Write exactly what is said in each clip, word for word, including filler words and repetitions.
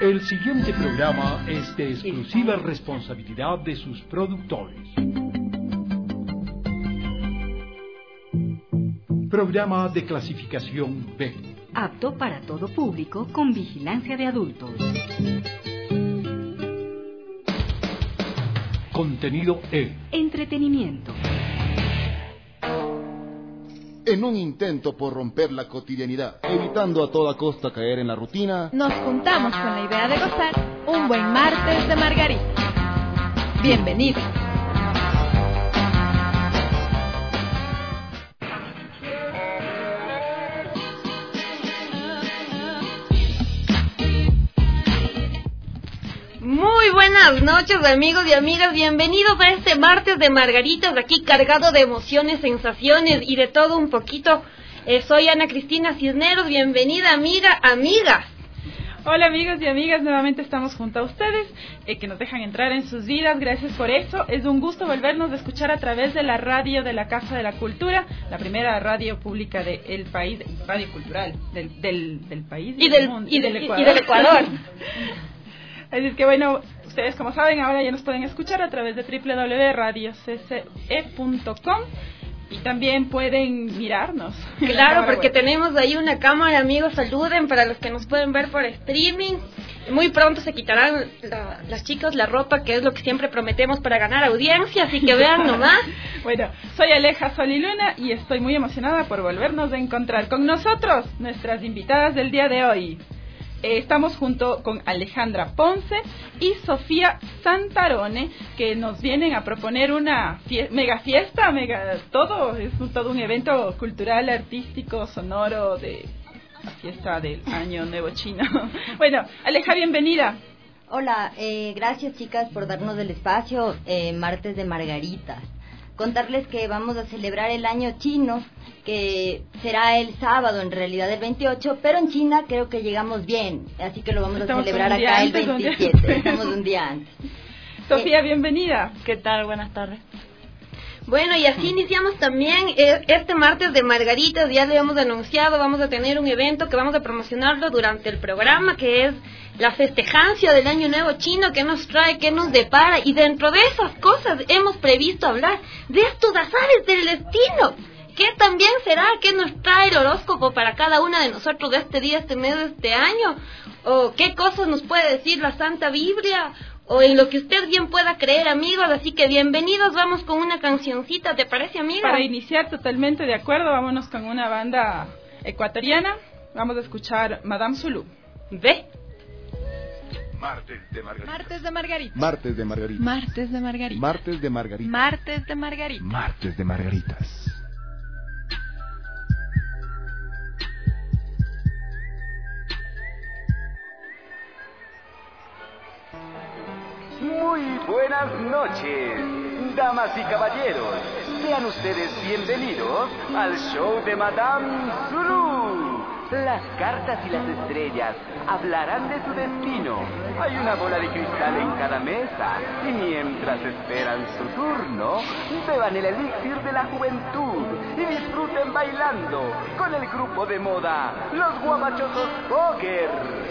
El siguiente programa es de exclusiva responsabilidad de sus productores. Programa de clasificación B. Apto para todo público con vigilancia de adultos. Contenido E. Entretenimiento. En un intento por romper la cotidianidad, evitando a toda costa caer en la rutina, nos juntamos con la idea de gozar un buen martes de Margarita. Bienvenidos. Muy buenas noches, amigos y amigas, bienvenidos a este martes de Margaritas, aquí cargado de emociones, sensaciones y de todo un poquito. Eh, soy Ana Cristina Cisneros, bienvenida amiga, amigas. Hola amigos y amigas, nuevamente estamos junto a ustedes, eh, que nos dejan entrar en sus vidas, gracias por eso. Es un gusto volvernos a escuchar a través de la radio de la Casa de la Cultura, la primera radio pública del país, radio cultural del, del, del país y, y, del, del, mundo, y, y del del Ecuador. Y del Ecuador. Así es que bueno, ustedes como saben ahora ya nos pueden escuchar a través de doble u doble u doble u punto radio c c e punto com y también pueden mirarnos. Claro, porque web. Tenemos ahí una cámara, amigos, saluden para los que nos pueden ver por streaming. Muy pronto se quitarán la, las chicas la ropa, que es lo que siempre prometemos para ganar audiencia, así que vean nomás. Bueno, soy Aleja Soliluna y estoy muy emocionada por volvernos a encontrar con nosotros, nuestras invitadas del día de hoy. Estamos junto con Alejandra Ponce y Sofía Santarone, que nos vienen a proponer una fie- mega fiesta, mega todo, es un, todo un evento cultural, artístico, sonoro de la fiesta del Año Nuevo Chino. Bueno, Aleja, bienvenida. Hola, eh, gracias chicas por darnos el espacio, eh, martes de Margaritas. Contarles que vamos a celebrar el año chino, que será el sábado, en realidad el veintiocho, pero en China creo que llegamos bien, así que lo vamos Estamos a celebrar acá antes, el veintisiete, estamos un día antes. Sofía, eh, bienvenida. ¿Qué tal? Buenas tardes. Bueno, y así iniciamos también eh, este martes de Margaritas, ya lo habíamos anunciado, vamos a tener un evento que vamos a promocionarlo durante el programa, que es la festejancia del Año Nuevo Chino, que nos trae, que nos depara, y dentro de esas cosas hemos previsto hablar de estos azares del destino. ¿Qué también será? ¿Qué nos trae el horóscopo para cada una de nosotros de este día, este mes, de este año? ¿O qué cosas nos puede decir la Santa Biblia? O en lo que usted bien pueda creer, amigos. Así que bienvenidos, vamos con una cancioncita, ¿te parece, amiga? Para iniciar, totalmente de acuerdo, vámonos con una banda ecuatoriana. Vamos a escuchar Madame Zulu. ¿Ve? Martes de Margarita. Martes de Margarita. Martes de Margarita. Martes de Margarita. Martes de Margarita. Martes de Margarita. Martes de Margaritas. Muy buenas noches, damas y caballeros. Sean ustedes bienvenidos al show de Madame Zulu. Las cartas y las estrellas hablarán de su destino. Hay una bola de cristal en cada mesa. Y mientras esperan su turno, beban el elixir de la juventud y disfruten bailando con el grupo de moda, los Guapachosos Poker.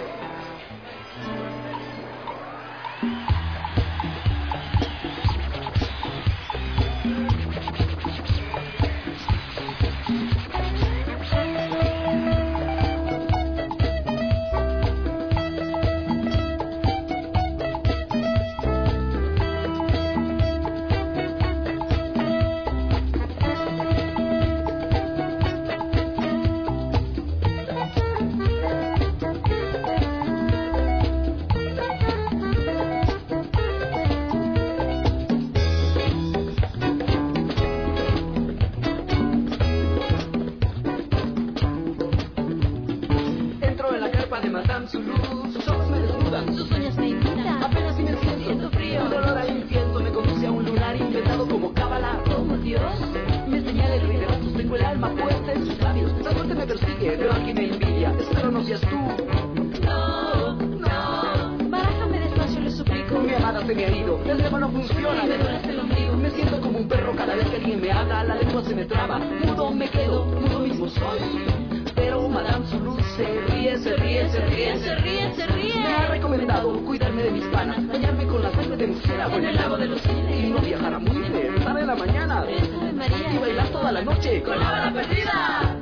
se me ha ido, el remo no funciona, me duele el ombligo, me siento como un perro cada vez que alguien me habla, la lengua se me traba, mudo me quedo, mudo mismo soy. Pero Madame Zulu se ríe, se ríe, se ríe, se ríe, se ríe. Me ha recomendado recomendado cuidarme de mis panas, bañarme con la sangre de murciélago en el lago de los cisnes y no viajar a Muisne, rezar en la mañana y bailar toda la noche con la bala perdida.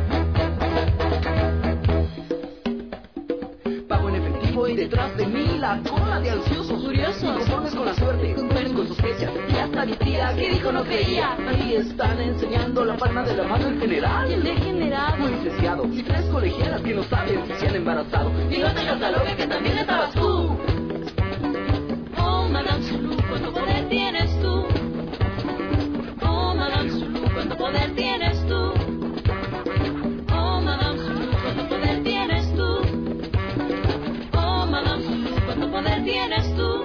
Pago en efectivo y detrás de mí la cola de ansiosos, curiosos, inconformes con la suerte, conformes con sospechas. Y hasta mi tía que dijo no creía. Ahí están enseñando la palma de la mano en general. Y el degenerado, muy licenciado. Y tres colegialas que no saben si se han embarazado. Y no te catalogue que también estabas tú. Oh, Madame Zulu, cuánto poder tienes tú. Oh, Madame Zulu, cuánto poder tienes tú. Oh, Madame Zulu, cuánto poder tienes tú. Oh, Madame Zulu, cuánto poder tienes tú.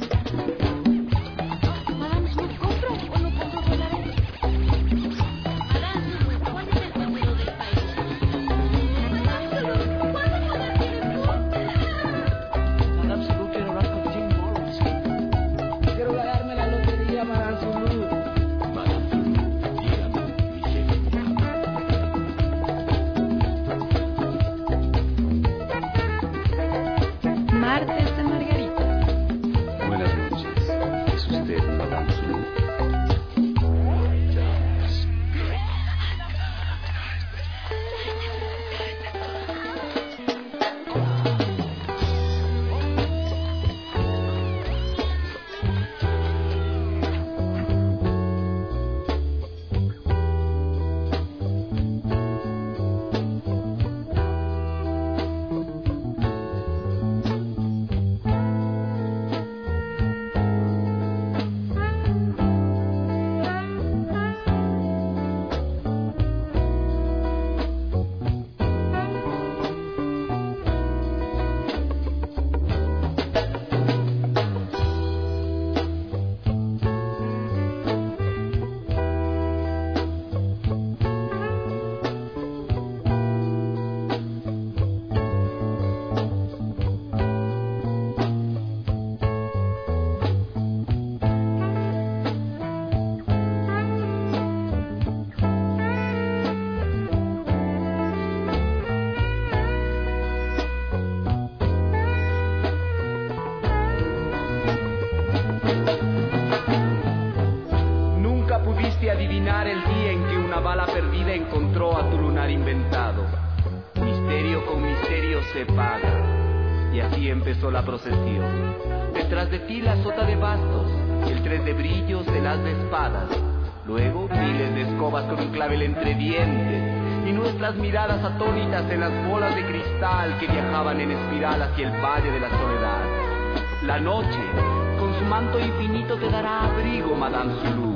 Madame Zulu, ¿compro o no compro dólares? Madame Zulu, ¿cuál es el número del país? Madame Zulu, ¿cuánto poder tienes tú? Madame Zulu, quiero hablar con Jim Morrison. Quiero ganarme la lotería, Madame Zulu. Madame Zulu, dígame, mi jefe. Martes de Margarita. Buenas noches. ¿Es usted Madame Zulu? Nunca pudiste adivinar el día en que una bala perdida encontró a tu lunar inventado. Misterio con misterio se paga. Y así empezó la procesión. Detrás de ti la sota de bastos, el tres de brillos, el haz de espadas. Luego miles de escobas con un clavel entre dientes. Y nuestras miradas atónitas en las bolas de cristal que viajaban en espiral hacia el valle de la soledad. La noche, con su manto infinito, te dará abrigo, Madame Zulu.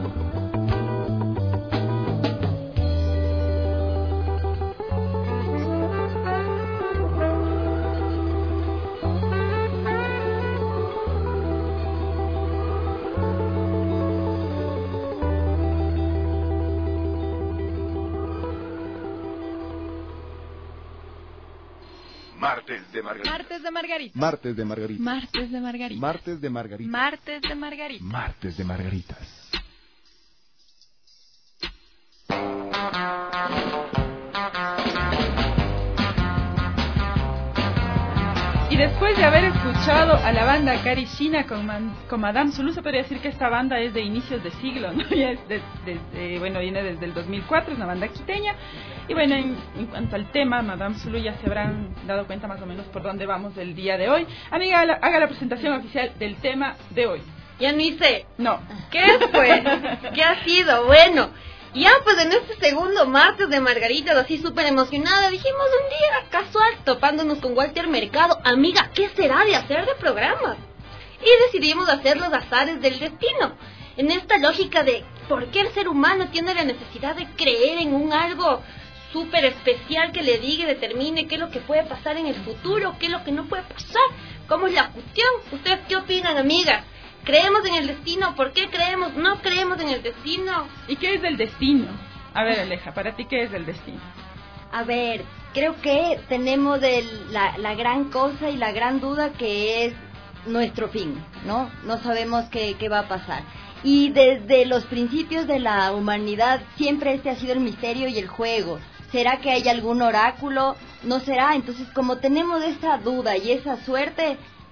Martes de Margarita. Martes de Margarita. Martes de Margarita. Martes de Margarita. Martes de Margarita. Martes de Margarita. Martes de Margaritas. Y después de haber escuchado a la banda Carishina con, Man, con Madame Zulu, se podría decir que esta banda es de inicios de siglo, ¿no? Ya es de, de, de, bueno, viene desde el dos mil cuatro, es una banda quiteña. Y bueno, en, en cuanto al tema, Madame Zulu, ya se habrán dado cuenta más o menos por dónde vamos del día de hoy. Amiga, haga la, haga la presentación oficial del tema de hoy. Ya no hice. No. ¿Qué fue? ¿Qué ha sido? Bueno, ya pues en este segundo martes de Margaritas, así súper emocionada, dijimos un día casual, topándonos con Walter Mercado, amiga, ¿qué será de hacer de programa? Y decidimos hacer los azares del destino, en esta lógica de por qué el ser humano tiene la necesidad de creer en un algo súper especial que le diga y determine qué es lo que puede pasar en el futuro, qué es lo que no puede pasar, cómo es la cuestión. ¿Ustedes qué opinan, amigas? ¿Creemos en el destino? ¿Por qué creemos? ¿No creemos en el destino? ¿Y qué es el destino? A ver, Aleja, ¿para ti qué es el destino? A ver, creo que tenemos el, la, la gran cosa y la gran duda que es nuestro fin, ¿no? No sabemos qué, qué va a pasar. Y desde los principios de la humanidad siempre este ha sido el misterio y el juego. ¿Será que hay algún oráculo? ¿No será? Entonces, como tenemos esa duda y esa suerte,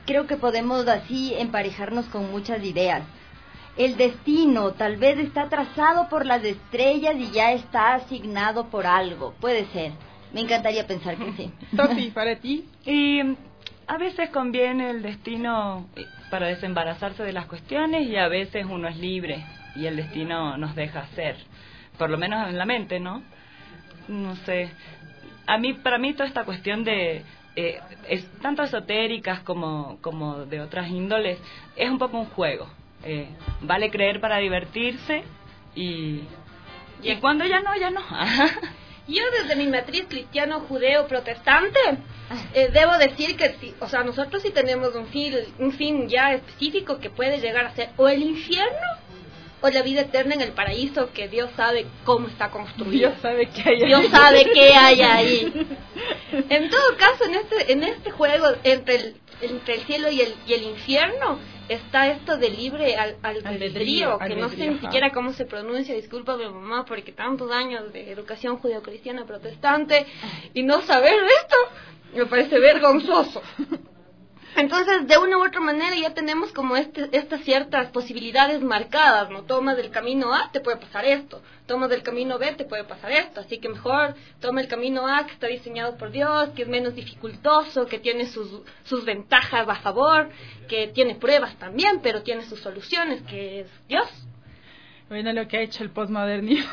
creo que podemos así emparejarnos con muchas ideas. El destino tal vez está trazado por las estrellas y ya está asignado por algo. Puede ser. Me encantaría pensar que sí. Sofi, para ti. Y a veces conviene el destino para desembarazarse de las cuestiones y a veces uno es libre y el destino nos deja ser. Por lo menos en la mente, ¿no? No sé. A mí, para mí toda esta cuestión de... Eh, es tanto esotéricas como, como de otras índoles, es un poco un juego. Eh, vale creer para divertirse y, y cuando ya no, ya no. Yo desde mi matriz cristiano-judeo-protestante eh, debo decir que sí, o sea, nosotros sí tenemos un fin, un fin ya específico que puede llegar a ser o el infierno o la vida eterna en el paraíso, que Dios sabe cómo está construido. Dios sabe qué hay ahí. Dios sabe qué hay ahí. En todo caso, en este en este juego entre el entre el cielo y el y el infierno está esto de libre al, al albedrío, que albedrío, no sé ni siquiera cómo se pronuncia, disculpa mi mamá, porque tantos años de educación judeocristiana protestante y no saber esto me parece vergonzoso. Entonces, de una u otra manera ya tenemos como este, estas ciertas posibilidades marcadas, ¿no? Tomas del camino A, te puede pasar esto. Tomas del camino B, te puede pasar esto. Así que mejor toma el camino A, que está diseñado por Dios, que es menos dificultoso, que tiene sus, sus ventajas a favor, que tiene pruebas también, pero tiene sus soluciones, que es Dios. Bueno, lo que ha hecho el postmodernismo.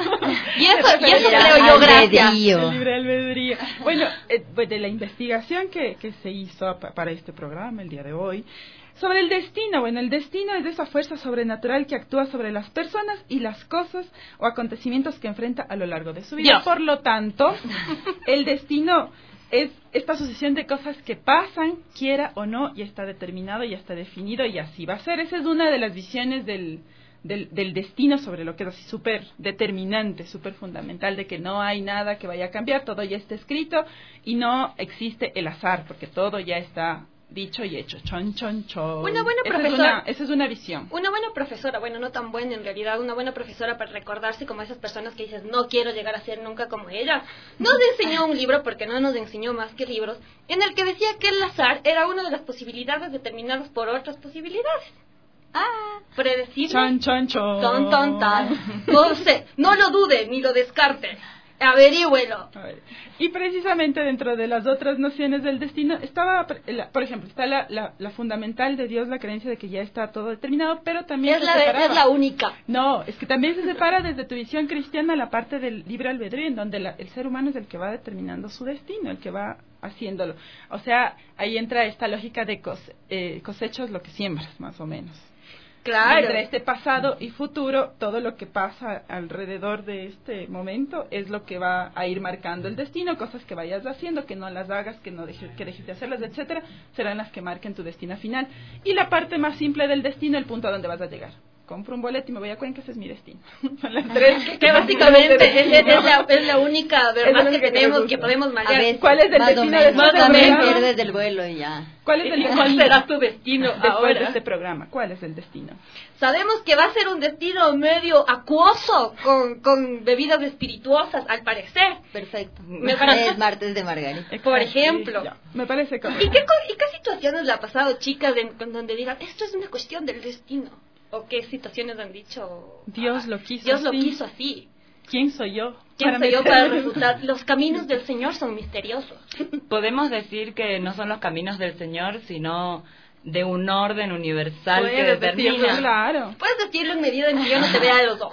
Y eso, y eso creo yo, gracias. El libre albedrío. Bueno, eh, pues de la investigación que, que se hizo para este programa el día de hoy, sobre el destino. Bueno, el destino es esa fuerza sobrenatural que actúa sobre las personas y las cosas o acontecimientos que enfrenta a lo largo de su vida. Dios. Por lo tanto, el destino es esta sucesión de cosas que pasan, quiera o no, y está determinado, y está definido, y así va a ser. Esa es una de las visiones del... Del, del destino, sobre lo que es así súper determinante, súper fundamental, de que no hay nada que vaya a cambiar, todo ya está escrito y no existe el azar, porque todo ya está dicho y hecho. Chon, chon, chon. Una buena esa profesora. Es una, esa es una visión. Una buena profesora, bueno, no tan buena en realidad, una buena profesora para recordarse como esas personas que dices, no quiero llegar a ser nunca como ella. Nos enseñó un libro, porque no nos enseñó más que libros, en el que decía que el azar era una de las posibilidades determinadas por otras posibilidades. Ah, predecible. Chon, chon, chon. Ton, ton, tan. No sé, no lo dude ni lo descarte. Averígüelo. A ver. Y precisamente dentro de las otras nociones del destino estaba, por ejemplo, está la, la, la fundamental de Dios, la creencia de que ya está todo determinado, pero también es se la separaba. Es la única. No, es que también se separa desde tu visión cristiana la parte del libre albedrío, en donde la, el ser humano es el que va determinando su destino, el que va haciéndolo. O sea, ahí entra esta lógica de cose, eh, cosechas lo que siembras, más o menos. Claro. Entre este pasado y futuro, todo lo que pasa alrededor de este momento es lo que va a ir marcando el destino. Cosas que vayas haciendo, que no las hagas, que no dejes, que dejes de hacerlas, etcétera, serán las que marquen tu destino final. Y la parte más simple del destino, el punto a donde vas a llegar. Compro un boleto y me voy a Cuenca, ese es mi destino. Son las tres que, que básicamente es, es, la, es la única verdad que, que tenemos, que podemos mallar. ¿Cuál es el destino después de también pierdes del vuelo y ya? ¿Cuál es el ¿Cuál será tu destino después ahora de este programa? ¿Cuál es el destino? Sabemos que va a ser un destino medio acuoso, con, con bebidas espirituosas, al parecer. Perfecto. Me parece... Es martes de Margarita. Por ejemplo. Sí, me parece correcto. ¿Y qué, ¿Y qué situaciones le ha pasado, chicas, en donde digan, esto es una cuestión del destino? ¿O qué situaciones han dicho? Dios lo quiso Dios así. lo quiso así. ¿Quién soy yo? ¿Quién soy yo para resultar? Los caminos del Señor son misteriosos. Podemos decir que no son los caminos del Señor, sino de un orden universal que Puedes determina. decirlo, claro. Puedes decirlo en medida en que yo no te vea de los ojos.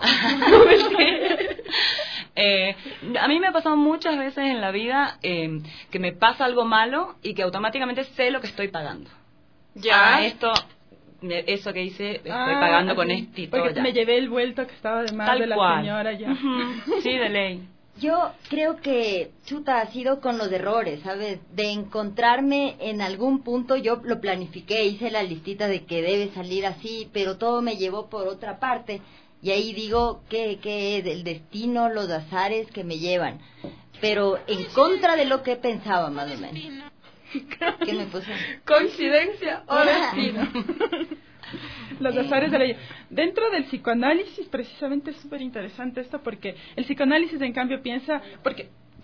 eh, a mí me ha pasado muchas veces en la vida eh, que me pasa algo malo y que automáticamente sé lo que estoy pagando. Ya. Ah, esto... Eso que hice, estoy ah, pagando así, con este porque ya. me llevé el vuelto que estaba de más Tal de la cual. señora ya. Uh-huh. Sí, de ley. Yo creo que, chuta, ha sido con los errores, ¿sabes? De encontrarme en algún punto, yo lo planifiqué, hice la listita de que debe salir así, pero todo me llevó por otra parte. Y ahí digo, ¿qué, qué es? El destino, los azares que me llevan. Pero en contra de lo que pensaba, más o menos. ¿Qué me puse? ¿Coincidencia o destino? Los azares de la vida. Dentro del psicoanálisis, precisamente es súper interesante esto, porque el psicoanálisis, en cambio, piensa... porque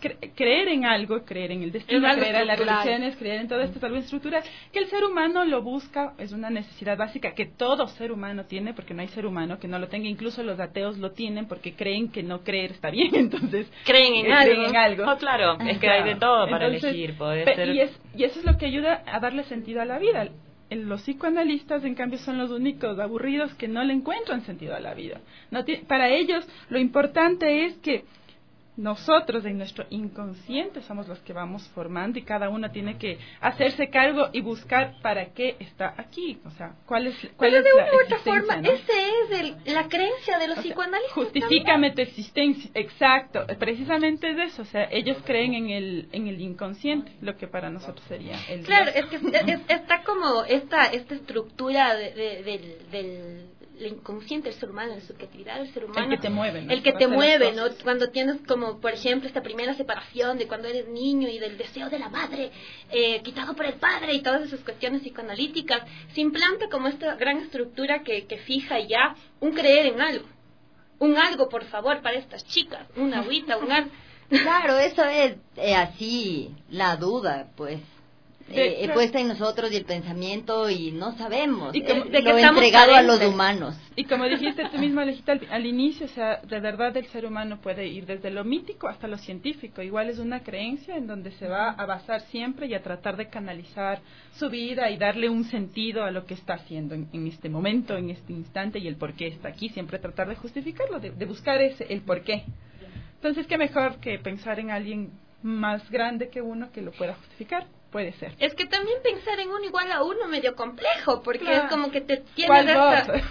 cre- creer en algo, creer en el destino, algo creer en las estructural. religiones, creer en todo esto es algo estructural, que el ser humano lo busca, es una necesidad básica que todo ser humano tiene, porque no hay ser humano que no lo tenga, incluso los ateos lo tienen porque creen que no creer está bien, entonces creen en eh, algo. creen en algo. Oh, claro, es que hay de todo para Entonces, elegir, puede pe- ser... y, es, y eso es lo que ayuda a darle sentido a la vida. El- Los psicoanalistas, en cambio, son los únicos aburridos que no le encuentran sentido a la vida. No ti- para ellos, lo importante es que nosotros, en nuestro inconsciente, somos los que vamos formando y cada uno tiene que hacerse cargo y buscar para qué está aquí. O sea, cuál es, cuál Pero es de la una u otra existencia, forma, ¿no? esa es el- la creencia de los O sea, psicoanalistas. justifícame tu existencia, exacto, precisamente es eso, o sea, ellos creen en el en el inconsciente, lo que para nosotros sería el Claro, Dios. es que es- es- está como esta esta estructura de- de- del, del el inconsciente del ser humano, la subjetividad del ser humano. El que te mueve, ¿no? El que Para te hacer mueve, las ¿no? cosas. Cuando tienes como, por ejemplo, esta primera separación de cuando eres niño y del deseo de la madre eh, quitado por el padre y todas esas cuestiones psicoanalíticas, se implanta como esta gran estructura que, que fija ya un creer en algo. Un algo, por favor, para estas chicas. Una agüita, un algo. Claro, eso es eh, así, la duda, pues. De- Eh, puesta en nosotros y el pensamiento y no sabemos Y como- eh, de que lo estamos entregado a los carentes. humanos. Y como dijiste tú misma, Alejita, al, al inicio, o sea, de verdad el ser humano puede ir desde lo mítico hasta lo científico. Igual es una creencia en donde se va a basar siempre y a tratar de canalizar su vida y darle un sentido a lo que está haciendo en, en este momento, en este instante y el por qué está aquí. Siempre tratar de justificarlo, de, de buscar ese, el por qué. Entonces, ¿qué mejor que pensar en alguien más grande que uno que lo pueda justificar? Puede ser. Es que también pensar en uno igual a uno medio complejo, porque Claro. es como que te tienes ¿Cuál esta... voz?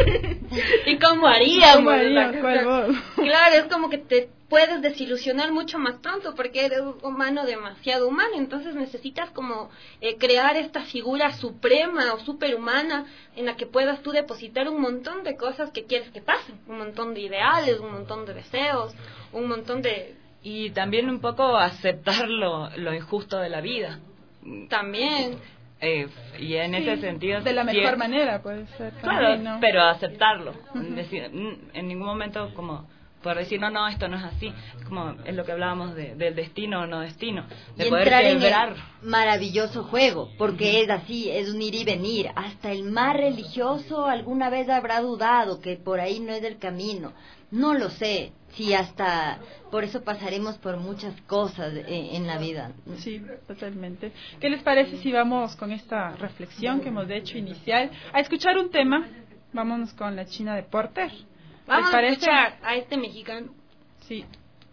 ¿Y cómo haríamos? ¿Cómo haríamos? La- ¿Cuál voz? Claro, es como que te puedes desilusionar mucho más pronto porque eres un humano demasiado humano, entonces necesitas como eh, crear esta figura suprema o superhumana en la que puedas tú depositar un montón de cosas que quieres que pasen, un montón de ideales, un montón de deseos, un montón de... Y también un poco aceptar lo, lo injusto de la vida. También... Eh, y en Sí, ese sentido... de la sí, mejor manera puede ser. Claro, también, ¿no? pero aceptarlo. Ujú. Decir, mm, en ningún momento como por decir, no, no, esto no es así. Como es lo que hablábamos de, del destino o no destino. De Y poder entrar en quebrar. el maravilloso juego, porque es así, es un ir y venir. Hasta el más religioso alguna vez habrá dudado que por ahí no es el camino. No lo sé, si hasta por eso pasaremos por muchas cosas en, en la vida. Sí, totalmente. ¿Qué les parece si vamos con esta reflexión que hemos hecho inicial a escuchar un tema? Vámonos con la China de Porter. ¿Les Vamos a parece? escuchar a este mexicano. Sí.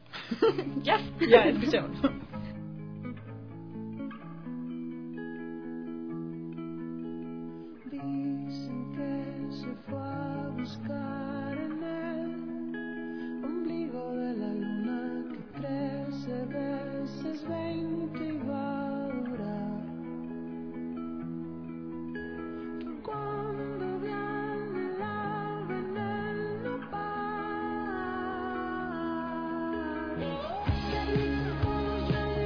Ya. Ya, escuchemos. Dicen que se fue a buscar en el ombligo de la luna que trece veces veinte iba a durar. Cuando viene la veneno para qué rico yo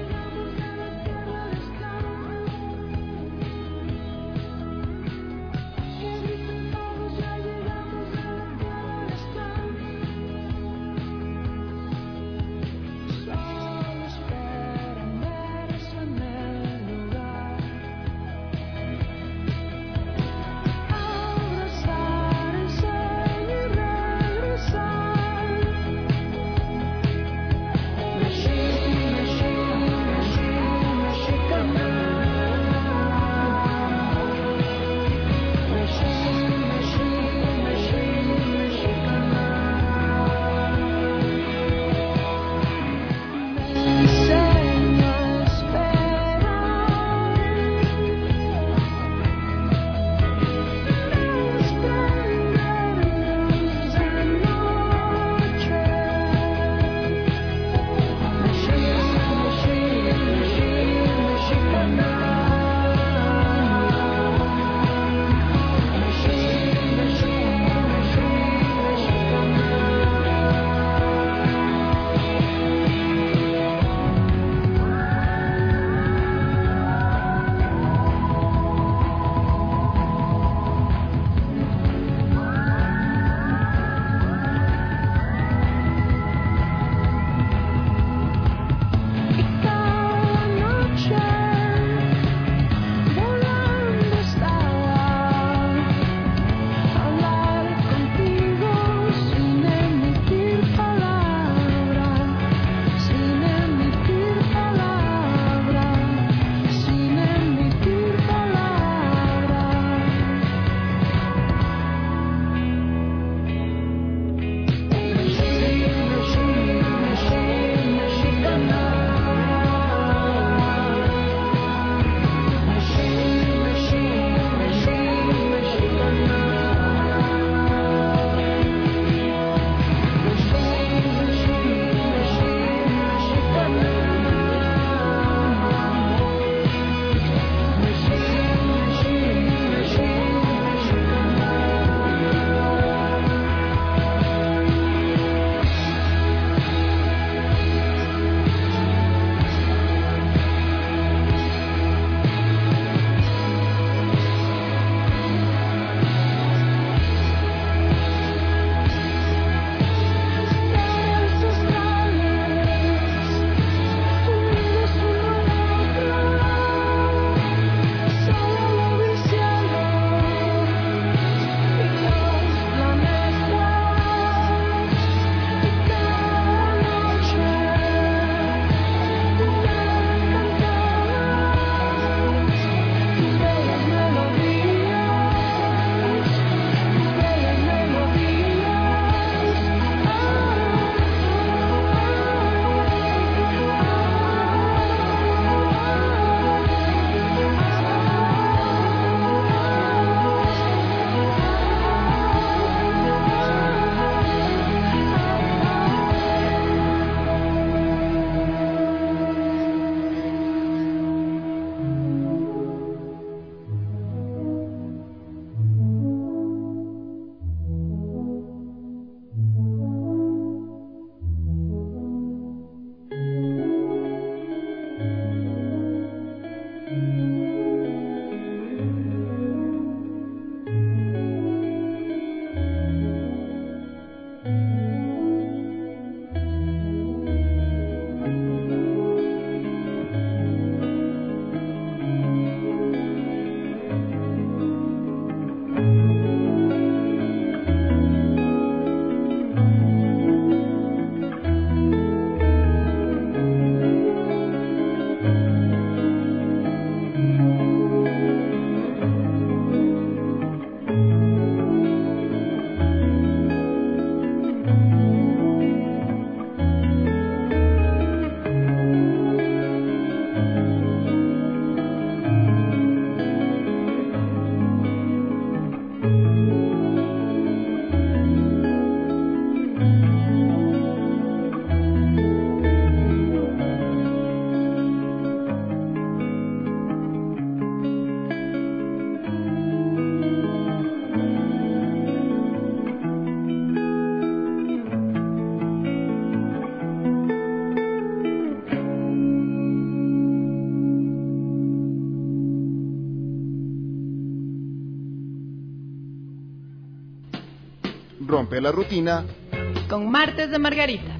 rompe la rutina con Martes de Margarita.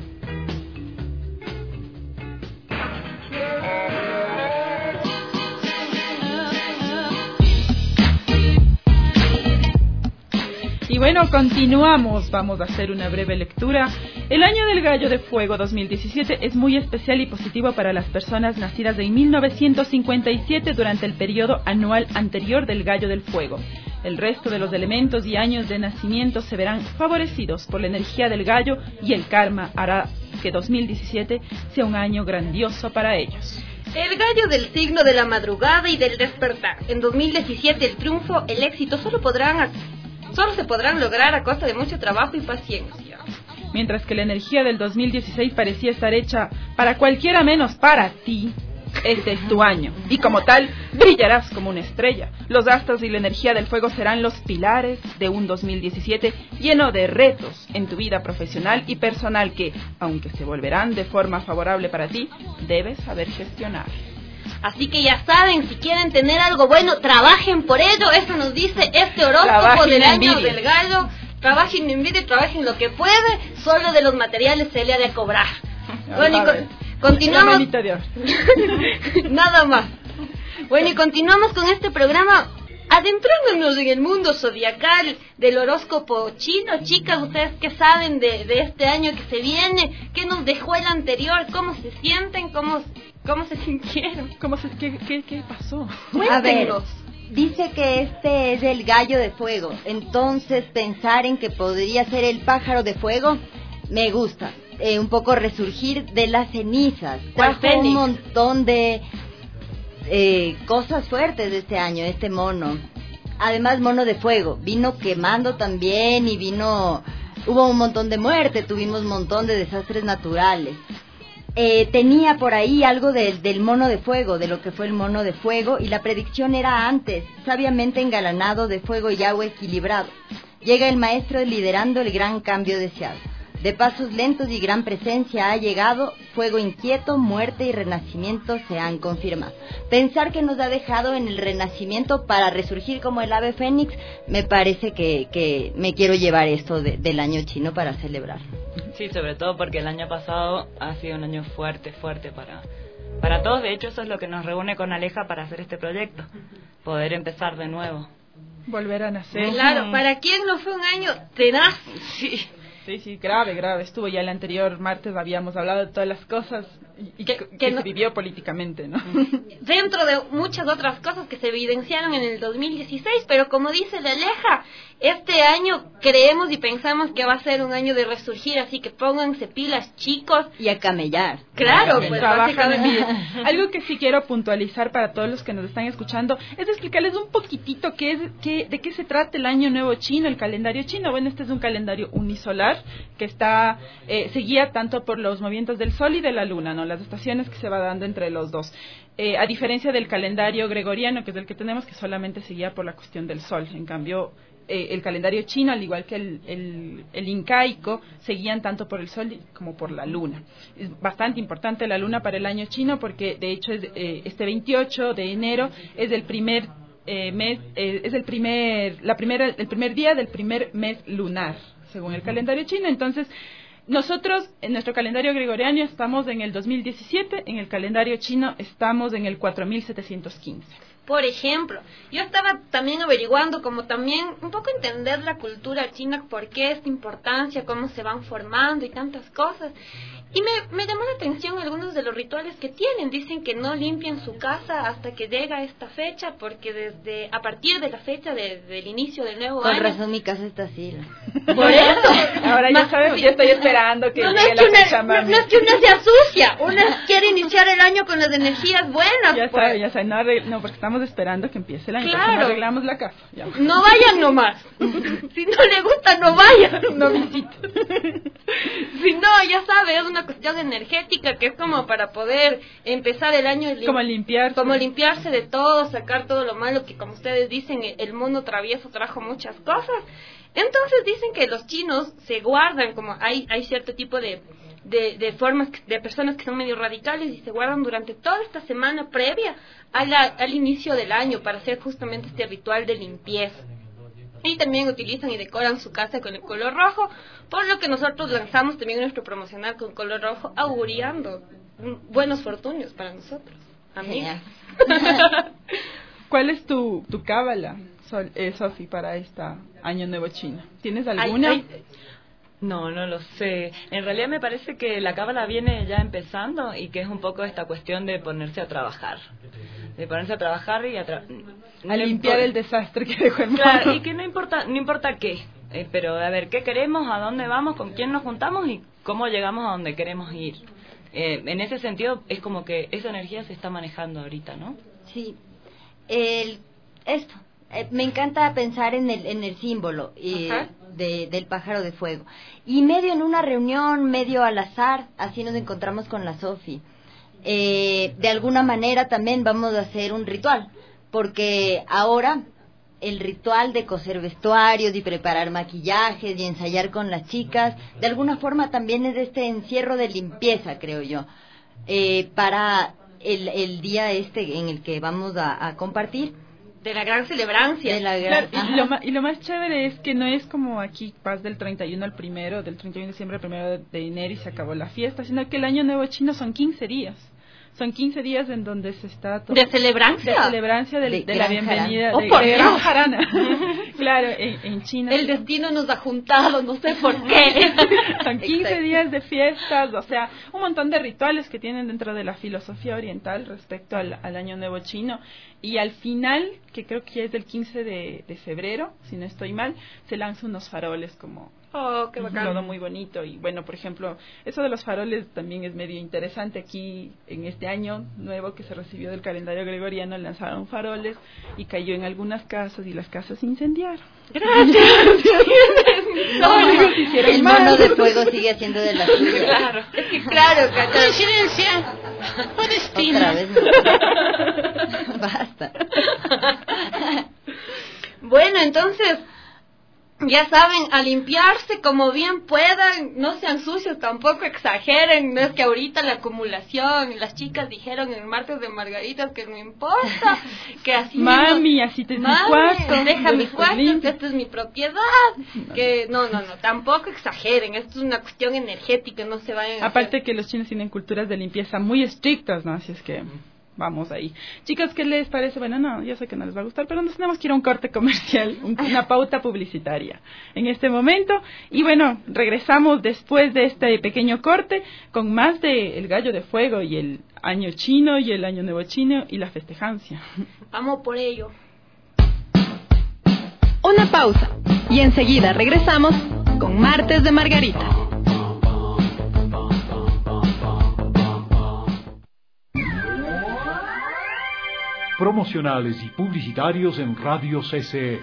Y bueno, continuamos, vamos a hacer una breve lectura. El año del Gallo de Fuego dos mil diecisiete es muy especial y positivo para las personas nacidas en mil novecientos cincuenta y siete durante el periodo anual anterior del Gallo del Fuego. El resto de los elementos y años de nacimiento se verán favorecidos por la energía del gallo y el karma hará que dos mil diecisiete sea un año grandioso para ellos. El gallo del signo de la madrugada y del despertar. En dos mil diecisiete el triunfo, el éxito solo podrán solo se podrán lograr a costa de mucho trabajo y paciencia. Mientras que la energía del dos mil dieciséis parecía estar hecha para cualquiera menos para ti, este es tu año, y como tal, brillarás como una estrella. Los astros y la energía del fuego serán los pilares de un dos mil diecisiete lleno de retos en tu vida profesional y personal que, aunque se volverán de forma favorable para ti, debes saber gestionar. Así que ya saben, si quieren tener algo bueno, trabajen por ello. Eso nos dice este horóscopo Trabajen del año envidia. del gallo. Trabajen en envidia, trabajen lo que puede. Solo de los materiales se le ha de cobrar. Bueno, y con, continuamos. Nada más. Bueno, y continuamos con este programa, adentrándonos en el mundo zodiacal del horóscopo chino. Chicas, ¿ustedes qué saben de, de este año que se viene? ¿Qué nos dejó el anterior? ¿Cómo se sienten? ¿Cómo, cómo se sintieron? ¿Cómo se, qué, qué, ¿Qué pasó? A ver, Cuéntenos. dice que este es el gallo de fuego, entonces pensar en que podría ser el pájaro de fuego, me gusta. Eh, un poco resurgir de las cenizas. ¿Cuál Trajo un fénix? montón de eh, cosas fuertes de este año, este mono. Además, mono de fuego. Vino quemando también y vino... Hubo un montón de muerte, tuvimos un montón de desastres naturales. Eh, tenía por ahí algo de, del mono de fuego, de lo que fue el mono de fuego, y la predicción era antes, sabiamente engalanado de fuego y agua equilibrado. Llega el maestro liderando el gran cambio deseado. De pasos lentos y gran presencia ha llegado, fuego inquieto, muerte y renacimiento se han confirmado. Pensar que nos ha dejado en el renacimiento para resurgir como el ave fénix, me parece que, que me quiero llevar esto de, del año chino para celebrar. Sí, sobre todo porque el año pasado ha sido un año fuerte, fuerte para, para todos. De hecho, eso es lo que nos reúne con Aleja para hacer este proyecto, poder empezar de nuevo. Volver a nacer. Claro, ¿para quién no fue un año tenaz? Sí. Sí, sí, grave, grave. Estuvo ya el anterior martes, habíamos hablado de todas las cosas y, y que, que, que no, se vivió políticamente, ¿no? Dentro de muchas otras cosas que se evidenciaron en el dos mil dieciséis, pero como dice la Aleja, este año creemos y pensamos que va a ser un año de resurgir, así que pónganse pilas, chicos. Y a camellar. Claro, pues trabajan en vida. Algo que sí quiero puntualizar para todos los que nos están escuchando es explicarles un poquitito qué es, qué, de qué se trata el año nuevo chino, el calendario chino. Bueno, este es un calendario unisolar que está eh, se guía tanto por los movimientos del sol y de la luna, ¿no? Las estaciones que se va dando entre los dos. Eh, a diferencia del calendario gregoriano, que es el que tenemos, que solamente se guía por la cuestión del sol. En cambio, eh, el calendario chino, al igual que el, el, el incaico, se guían tanto por el sol como por la luna. Es bastante importante la luna para el año chino porque, de hecho, es, eh, este veintiocho de enero es el primer eh, mes, eh, es el primer, la primera, el primer día del primer mes lunar, según el calendario chino. Entonces, nosotros en nuestro calendario gregoriano estamos en el dos mil diecisiete, en el calendario chino estamos en el cuatro mil setecientos quince. Por ejemplo, yo estaba también averiguando, como también un poco entender la cultura china, por qué esta importancia, cómo se van formando y tantas cosas. Y me, me llamó la atención algunos de los rituales que tienen. Dicen que no limpian su casa hasta que llega esta fecha, porque desde a partir de la fecha de, del inicio del nuevo Con año... Con razón mi casa está así. Por eso. Ahora ya sabemos, ya estoy esperando que no, llegue no la una, fecha, no, no es que una se asucia, una quiere iniciar el año con las energías buenas. Ya pues. sabe, ya sabe, no, arregl- no, porque estamos esperando que empiece el año, claro. no arreglamos la casa. Ya. No vayan nomás. Si no le gusta, no vayan. No visiten. Si no, ya sabe, es una cuestión energética que es como para poder empezar el año lim- como limpiarse como limpiarse de todo, sacar todo lo malo que, como ustedes dicen, el mono travieso trajo muchas cosas. Entonces dicen que los chinos se guardan, como hay hay cierto tipo de de, de formas de personas que son medio radicales y se guardan durante toda esta semana previa a la, al inicio del año para hacer justamente este ritual de limpieza. y también utilizan y decoran su casa con el color rojo, por lo que nosotros lanzamos también nuestro promocional con color rojo, augurando buenos fortunios para nosotros, amigos. ¿Cuál es tu, tu cábala, Sol, eh, Sofi, para este Año Nuevo Chino? ¿Tienes alguna? Ay, ay, no, no lo sé. En realidad me parece que la cábala viene ya empezando y que es un poco esta cuestión de ponerse a trabajar. De ponerse a trabajar y a, tra a limpiar el desastre que dejó el mundo. Claro, y que no importa, no importa qué, eh, pero a ver, ¿qué queremos? ¿A dónde vamos? ¿Con quién nos juntamos? Y cómo llegamos a donde queremos ir. Eh, en ese sentido, es como que esa energía se está manejando ahorita, ¿no? Sí. El, esto, eh, me encanta pensar en el, en el símbolo eh, de, del pájaro de fuego. Y medio en una reunión, medio al azar, así nos encontramos con la Sofi. Eh, de alguna manera también vamos a hacer un ritual, porque ahora el ritual de coser vestuarios y preparar maquillajes y ensayar con las chicas, de alguna forma también es este encierro de limpieza, creo yo, eh, para el, el día este en el que vamos a, a compartir. De la gran celebrancia. De la gran, claro, y, lo más, y lo más chévere es que no es como aquí vas del treinta y uno al primero, del treinta y uno de diciembre al primero de, de enero y se acabó la fiesta, sino que el Año Nuevo Chino son quince días. Son quince días en donde se está... Todo, ¿De celebrancia? De celebrancia del, de, de la bienvenida. Oh, de, por de Dios. Jarana. Claro, en, en China. El destino nos ha juntado, no sé por qué. Son quince Exacto. días de fiestas, o sea, un montón de rituales que tienen dentro de la filosofía oriental respecto al, al Año Nuevo Chino. Y al final, que creo que ya es del quince de, de febrero, si no estoy mal, se lanzan unos faroles como... Oh, qué bacán. Todo muy bonito. Y bueno, por ejemplo, eso de los faroles también es medio interesante. Aquí, en este año nuevo que se recibió del calendario gregoriano, lanzaron faroles y cayó en algunas casas y las casas se incendiaron. Gracias. No, no, no, el mono de fuego sigue haciendo de la suya. Claro, es que claro, ¿cachai? Coincidencia o destino. Otra vez no. Basta. Bueno, entonces, ya saben, a limpiarse como bien puedan, no sean sucios, tampoco exageren, no es que ahorita la acumulación, las chicas dijeron en el martes de Margaritas que no importa, que así... Mami, no, así te mami, mi cuarto. deja mi cuarto, que esto es mi propiedad, que no, no, no, tampoco exageren, esto es una cuestión energética, no se vayan a Aparte hacer. que los chinos tienen culturas de limpieza muy estrictas, ¿no? Así es que... Vamos ahí. Chicas, ¿qué les parece? Bueno, no, yo sé que no les va a gustar, pero nos tenemos que ir a un corte comercial, un, una pauta publicitaria en este momento. Y bueno, regresamos después de este pequeño corte con más de El Gallo de Fuego y el Año Chino y el Año Nuevo Chino y la festejancia. Vamos por ello. Una pausa y enseguida regresamos con Martes de Margarita. Promocionales y publicitarios en Radio C C.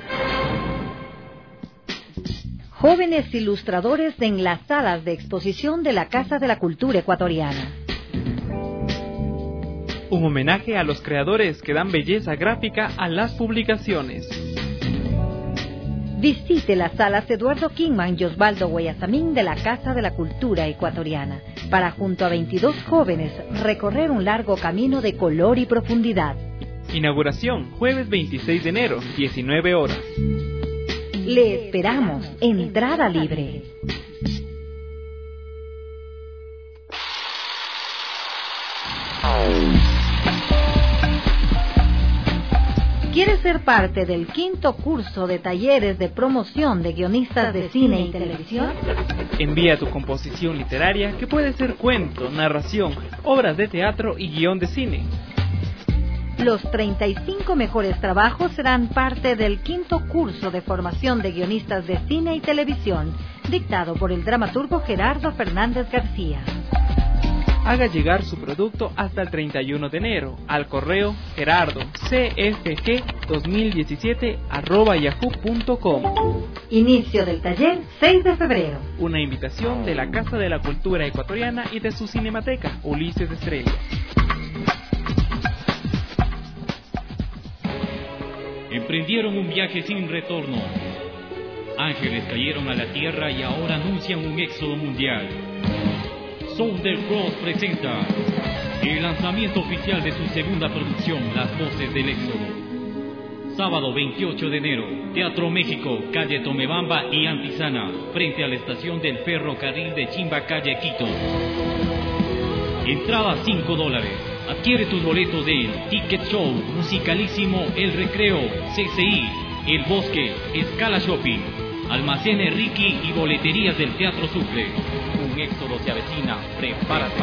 Jóvenes ilustradores en las salas de exposición de la Casa de la Cultura Ecuatoriana. Un homenaje a los creadores que dan belleza gráfica a las publicaciones. Visite las salas Eduardo Kingman y Osvaldo Guayasamín de la Casa de la Cultura Ecuatoriana para, junto a veintidós jóvenes, recorrer un largo camino de color y profundidad. Inauguración, jueves veintiséis de enero, diecinueve horas. Le esperamos. Entrada libre. ¿Quieres ser parte del quinto curso de talleres de promoción de guionistas de cine y televisión? Envía tu composición literaria, que puede ser cuento, narración, obras de teatro y guión de cine. Los treinta y cinco mejores trabajos serán parte del quinto curso de formación de guionistas de cine y televisión, dictado por el dramaturgo Gerardo Fernández García. Haga llegar su producto hasta el treinta y uno de enero al correo gerardo c f g dos mil diecisiete arroba yahoo punto com. Inicio del taller seis de febrero. Una invitación de la Casa de la Cultura Ecuatoriana y de su cinemateca Ulises Estrella. Emprendieron un viaje sin retorno. Ángeles cayeron a la tierra y ahora anuncian un éxodo mundial. Southern presenta el lanzamiento oficial de su segunda producción, Las Voces del Éxodo. Sábado veintiocho de enero, Teatro México, calle Tomebamba y Antizana, frente a la estación del ferrocarril de Chimbacalle, Quito. Entrada cinco dólares. Adquiere tus boletos de Ticket Show, Musicalísimo, El Recreo, C C I, El Bosque, Escala Shopping, Almacenes Ricky y boleterías del Teatro Sucre. Un éxodo se avecina. Prepárate.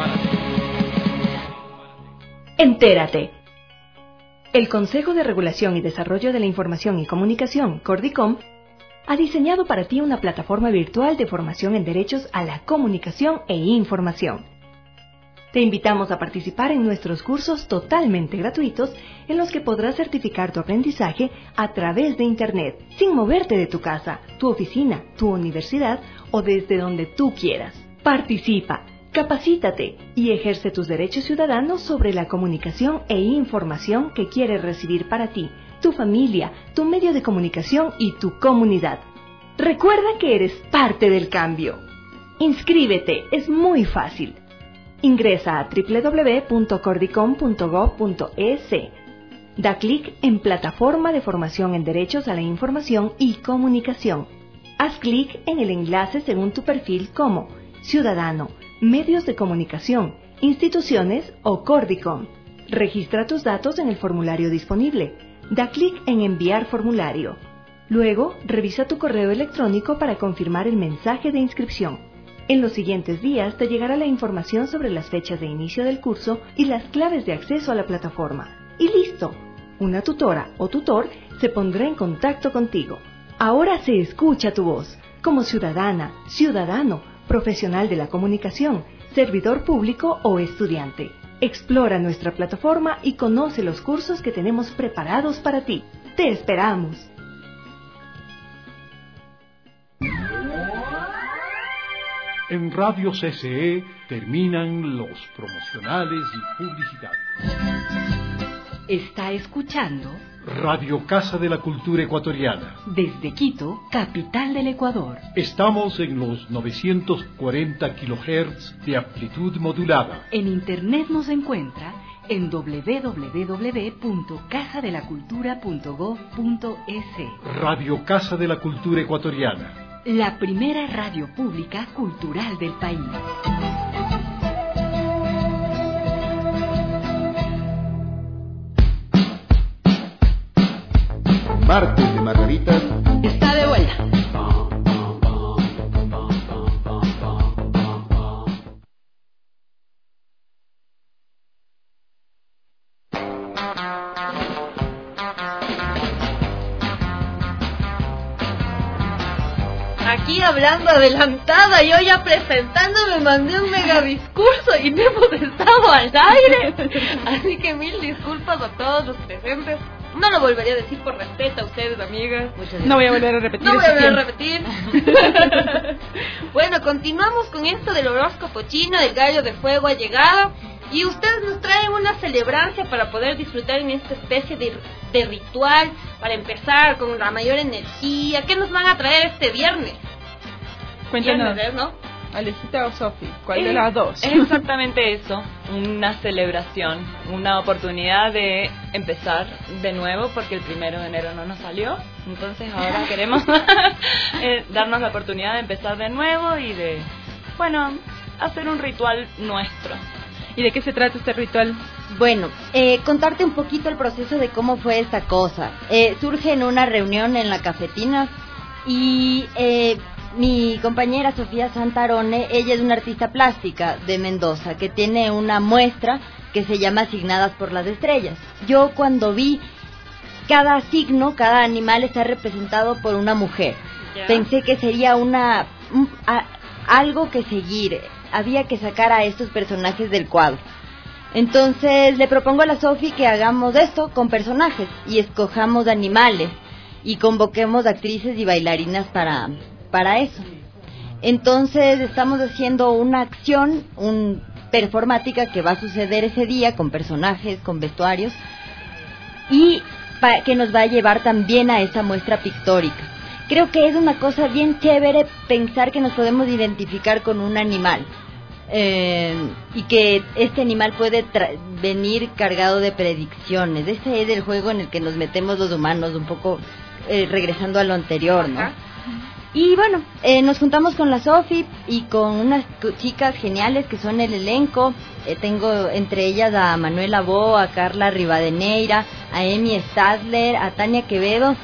Entérate. El Consejo de Regulación y Desarrollo de la Información y Comunicación, Cordicom, ha diseñado para ti una plataforma virtual de formación en derechos a la comunicación e información. Te invitamos a participar en nuestros cursos totalmente gratuitos en los que podrás certificar tu aprendizaje a través de Internet, sin moverte de tu casa, tu oficina, tu universidad o desde donde tú quieras. Participa, capacítate y ejerce tus derechos ciudadanos sobre la comunicación e información que quieres recibir para ti, tu familia, tu medio de comunicación y tu comunidad. Recuerda que eres parte del cambio. Inscríbete, es muy fácil. Ingresa a doble u doble u doble u punto cordicom punto gob punto es. Da clic en Plataforma de Formación en Derechos a la Información y Comunicación. Haz clic en el enlace según tu perfil como Ciudadano, Medios de Comunicación, Instituciones o Cordicom. Registra tus datos en el formulario disponible. Da clic en Enviar formulario. Luego, revisa tu correo electrónico para confirmar el mensaje de inscripción. En los siguientes días te llegará la información sobre las fechas de inicio del curso y las claves de acceso a la plataforma. Y listo, una tutora o tutor se pondrá en contacto contigo. Ahora se escucha tu voz, como ciudadana, ciudadano, profesional de la comunicación, servidor público o estudiante. Explora nuestra plataforma y conoce los cursos que tenemos preparados para ti. ¡Te esperamos! En Radio C C E terminan los promocionales y publicidad. Está escuchando Radio Casa de la Cultura Ecuatoriana. Desde Quito, capital del Ecuador. Estamos en los novecientos cuarenta kilohertz de amplitud modulada. En internet nos encuentra en doble u doble u doble u punto casa de la cultura punto gob punto es. Radio Casa de la Cultura Ecuatoriana. La primera radio pública cultural del país. Martes de Margaritas está de vuelta. Aquí hablando adelantada, yo ya presentando me mandé un mega discurso y no hemos estado al aire. Así que mil disculpas a todos los presentes. No lo volveré a decir por respeto a ustedes, amigas. No voy a volver a repetir. No voy a volver a repetir. Bueno, continuamos con esto del horóscopo chino, del gallo de fuego ha llegado. Y ustedes nos traen una celebrancia para poder disfrutar en esta especie de, de ritual, para empezar con la mayor energía. ¿Qué nos van a traer este viernes? Cuéntanos, viernes, ¿no? Alejita o Sofi, ¿cuál es, de las dos? Es exactamente eso, una celebración, una oportunidad de empezar de nuevo, porque el primero de enero no nos salió. Entonces ahora queremos eh, darnos la oportunidad de empezar de nuevo y de, bueno, hacer un ritual nuestro. ¿Y de qué se trata este ritual? Bueno, eh, contarte un poquito el proceso de cómo fue esta cosa. Eh, surge en una reunión en la cafetina y eh, mi compañera Sofía Santarone, ella es una artista plástica de Mendoza que tiene una muestra que se llama Asignadas por las Estrellas. Yo cuando vi cada signo, cada animal está representado por una mujer, yeah. Pensé que sería una un, a, algo que seguir. Había que sacar a estos personajes del cuadro. Entonces le propongo a la Sofi que hagamos esto con personajes y escojamos animales y convoquemos actrices y bailarinas para, para eso. Entonces estamos haciendo una acción, un performática que va a suceder ese día con personajes, con vestuarios y pa- que nos va a llevar también a esa muestra pictórica. Creo que es una cosa bien chévere pensar que nos podemos identificar con un animal. Eh, y que este animal puede tra- venir cargado de predicciones. Ese es el juego en el que nos metemos los humanos, un poco eh, regresando a lo anterior, ¿no? Y bueno, eh, nos juntamos con la Sofi y con unas tu- chicas geniales que son el elenco. Eh, tengo entre ellas a Manuela Bo, a Carla Rivadeneira, a Emi Stadler, a Tania Quevedo,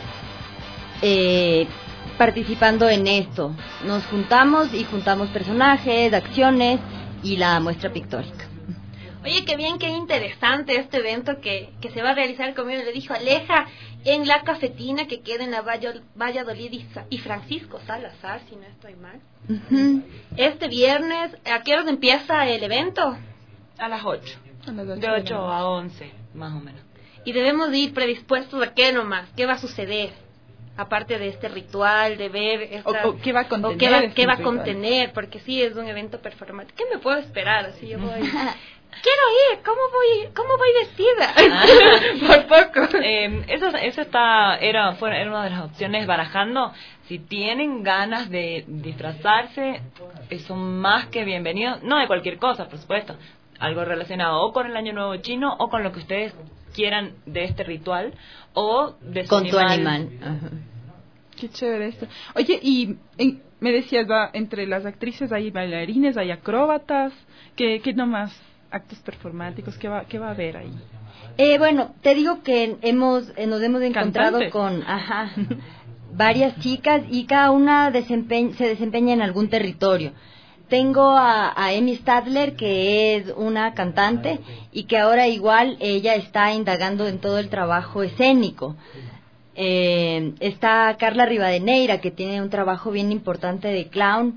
eh, participando en esto. Nos juntamos y juntamos personajes, acciones y la muestra pictórica. Oye, qué bien, qué interesante este evento que, que se va a realizar, como le dijo Aleja, en la cafetina que queda en la Valla- Valladolid y, Sa- y Francisco Salazar, si no estoy mal. Uh-huh. Este viernes, ¿a qué hora empieza el evento? A las ocho. De ocho a once, más o menos. Y debemos de ir predispuestos a qué nomás, qué va a suceder, aparte de este ritual, de ver esta, O- o qué va a contener o qué va, este qué va a ritual. contener, porque sí es un evento performático. ¿Qué me puedo esperar? Así yo voy, quiero ir, ¿cómo voy, cómo voy vestida? Por poco. Eh, eso, eso está, era, fue, era una de las opciones barajando. Si tienen ganas de disfrazarse, eh, son más que bienvenidos. No de cualquier cosa, por supuesto. Algo relacionado o con el Año Nuevo Chino o con lo que ustedes quieran de este ritual o de su Con tu animal. animal. Ajá. Qué chévere esto. Oye, y en- me decías, va, entre las actrices hay bailarines, hay acróbatas, ¿qué, qué nomás actos performáticos? ¿Qué va, qué va a haber ahí? Eh, bueno, te digo que hemos eh, nos hemos encontrado Cantantes. con ajá, varias chicas y cada una desempeñ- se desempeña en algún territorio. Tengo a, a Emi Stadler, que es una cantante y que ahora igual ella está indagando en todo el trabajo escénico. Eh, está Carla Rivadeneira, que tiene un trabajo bien importante de clown,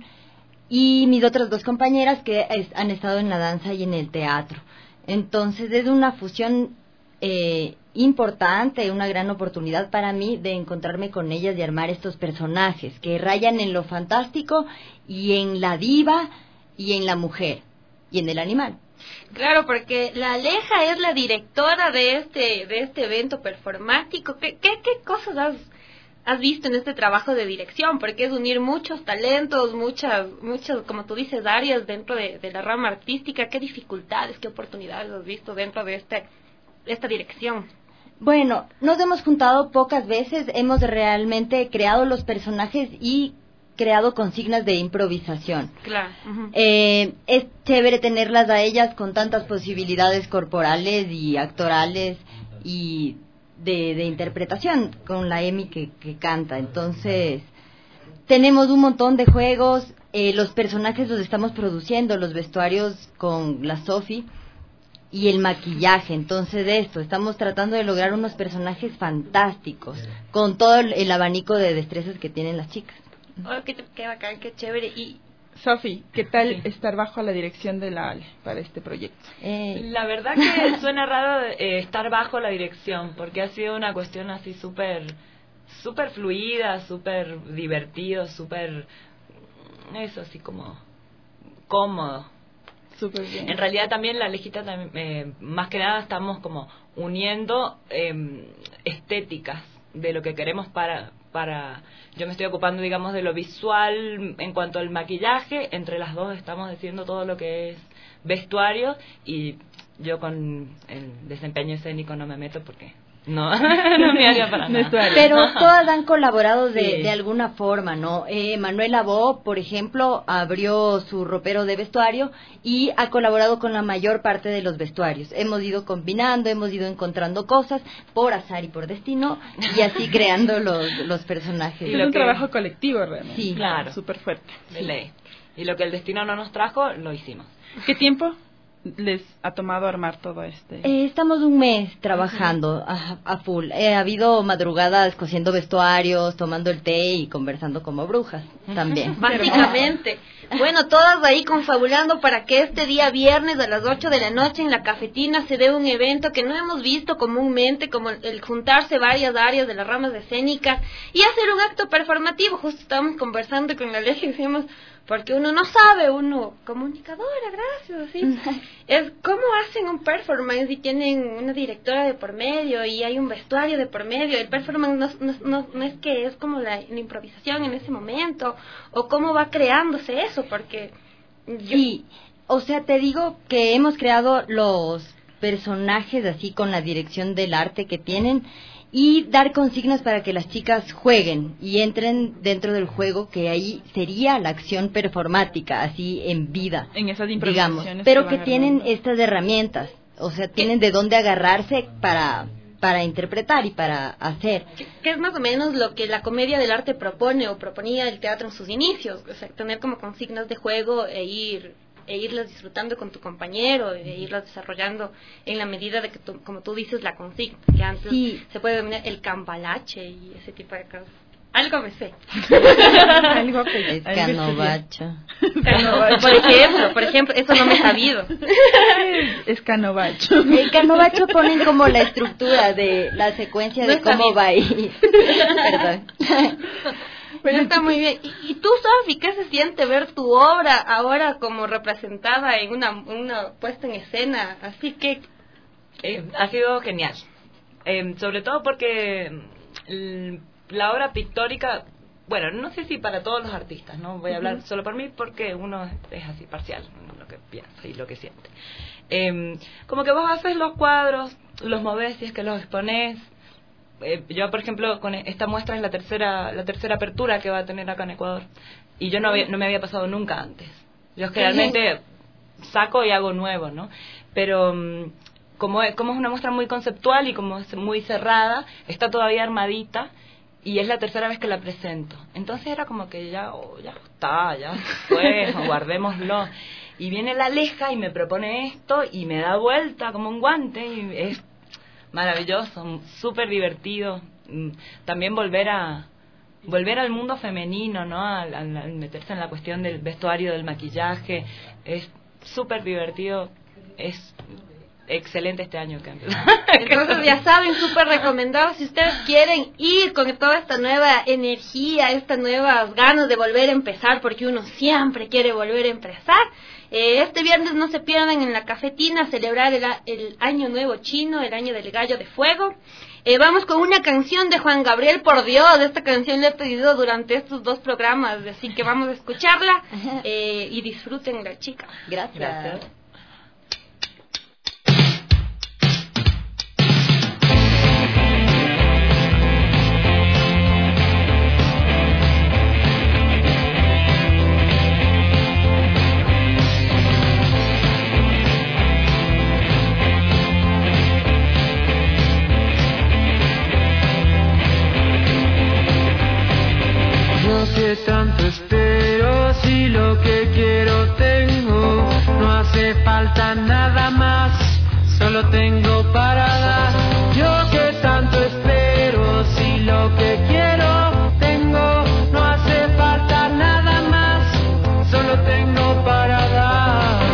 y mis otras dos compañeras que es- han estado en la danza y en el teatro. Entonces es una fusión eh, importante, una gran oportunidad para mí de encontrarme con ellas y armar estos personajes que rayan en lo fantástico y en la diva y en la mujer y en el animal. Claro, porque la Aleja es la directora de este de este evento performático. ¿Qué, qué, qué cosas has, has visto en este trabajo de dirección? Porque es unir muchos talentos, muchas, muchas, como tú dices, áreas dentro de, de la rama artística. ¿Qué dificultades, qué oportunidades has visto dentro de este de esta dirección? Bueno, nos hemos juntado pocas veces, hemos realmente creado los personajes y creado consignas de improvisación. Claro. Ujú. Eh, es chévere tenerlas a ellas con tantas posibilidades corporales y actorales y de, de interpretación, con la Emi que, que canta. Entonces, tenemos un montón de juegos, eh, los personajes los estamos produciendo, los vestuarios con la Sofi y el maquillaje. Entonces, de esto, estamos tratando de lograr unos personajes fantásticos, con todo el, el abanico de destrezas que tienen las chicas. Oh, qué, qué bacán, qué chévere. Y Sofi, ¿qué tal estar bajo la dirección de la Ale para este proyecto? Eh, La verdad que suena raro eh, estar bajo la dirección, porque ha sido una cuestión así súper súper fluida, súper divertido, súper, eso así como cómodo. Súper bien. En realidad también la Alejita, tam- eh, más que nada estamos como uniendo eh, estéticas de lo que queremos para, para... Yo me estoy ocupando, digamos, de lo visual en cuanto al maquillaje. Entre las dos estamos haciendo todo lo que es vestuario y yo con el desempeño escénico no me meto porque no, no me haría para nada. Pero todas han colaborado de, Sí. de alguna forma, ¿no? Eh, Manuela Bo, por ejemplo, abrió su ropero de vestuario y ha colaborado con la mayor parte de los vestuarios. Hemos ido combinando, hemos ido encontrando cosas por azar y por destino y así creando los, los personajes. Es un trabajo colectivo realmente. Sí. Claro. Súper fuerte. De ley. Y lo que el destino no nos trajo, lo hicimos. ¿Qué tiempo les ha tomado armar todo este? Eh, estamos un mes trabajando a, a full. Eh, ha habido madrugadas cosiendo vestuarios, tomando el té y conversando como brujas también. Básicamente. Bueno, todas ahí confabulando para que este día viernes a las ocho de la noche en la cafetina se dé un evento que no hemos visto comúnmente, como el juntarse varias áreas de las ramas escénicas y hacer un acto performativo. Justo estábamos conversando con la Aleja y decíamos, porque uno no sabe, uno, comunicadora, gracias, así. Es cómo hacen un performance y tienen una directora de por medio y hay un vestuario de por medio. El performance no, no, no, no es que es como la, la improvisación en ese momento, o cómo va creándose eso, porque... Yo... Sí, o sea, te digo que hemos creado los personajes así con la dirección del arte que tienen y dar consignas para que las chicas jueguen y entren dentro del juego, que ahí sería la acción performática, así en vida, en esas digamos, improvisaciones pero que que van tienen armando. estas herramientas, o sea, tienen de dónde agarrarse para para interpretar y para hacer. Que es más o menos lo que la comedia del arte propone o proponía el teatro en sus inicios, o sea, tener como consignas de juego e ir e irlas disfrutando con tu compañero, e irlas desarrollando en la medida de que, tú, como tú dices, la consigna, que antes sí. se puede denominar el cambalache y ese tipo de cosas. Algo me sé. Algo que es canovacho. Canovacho. Por ejemplo, por ejemplo, eso no me he sabido. Es canovacho. El canovacho ponen como la estructura de la secuencia No de cómo bien. va ahí. Perdón. Pero está muy bien. ¿Y, y tú, Sofi, qué se siente ver tu obra ahora como representada en una, una puesta en escena? Así que... Eh, ha sido genial. Eh, sobre todo porque mm, la obra pictórica, bueno, no sé si para todos los artistas, no voy a hablar Uh-huh. solo por mí porque uno es así parcial en lo que piensa y lo que siente. Eh, como que vos haces los cuadros, los movés si es que los exponés. Eh, yo, por ejemplo, con esta muestra es la tercera la tercera apertura que va a tener acá en Ecuador y yo no, había, no me había pasado nunca antes. Yo generalmente saco y hago nuevo, ¿no? Pero um, como, es, como es una muestra muy conceptual y como es muy cerrada, está todavía armadita y es la tercera vez que la presento. Entonces era como que ya, oh, ya está, ya fue, guardémoslo. Y viene la Aleja y me propone esto y me da vuelta como un guante y es maravilloso, súper divertido. También volver a volver al mundo femenino, ¿no? Al, al, al meterse en la cuestión del vestuario, del maquillaje, es súper divertido, es excelente este año que Entonces ya saben, súper recomendado si ustedes quieren ir con toda esta nueva energía, estas nuevas ganas de volver a empezar, porque uno siempre quiere volver a empezar. Eh, este viernes no se pierdan en la cafetina a celebrar el, el Año Nuevo Chino, el Año del Gallo de Fuego. Eh, vamos con una canción de Juan Gabriel, por Dios, esta canción la he pedido durante estos dos programas, así que vamos a escucharla eh, y disfrútenla, chicas. Gracias. Gracias. Que tanto espero, si lo que quiero tengo, no hace falta nada más, solo tengo para dar. Yo que tanto espero, si lo que quiero tengo, no hace falta nada más, solo tengo para dar.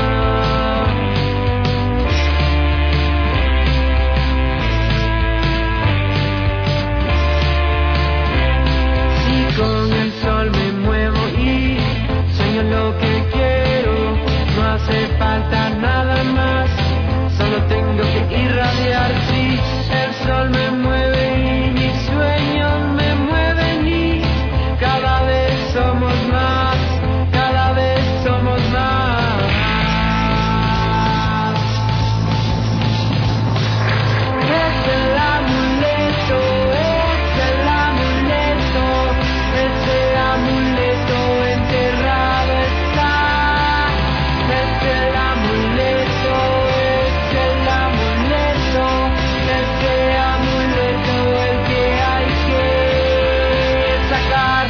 Si con el sol me muevo y sueño lo que quiero, no hace falta nada más, solo tengo que irradiar. Si el sol me mueve y mis sueños me mueven y cada vez somos más, cada vez somos más. Es el amuleto, es el amuleto, ese amuleto enterrado está. Es el amuleto, es el amuleto, ese amuleto el que hay que sacar.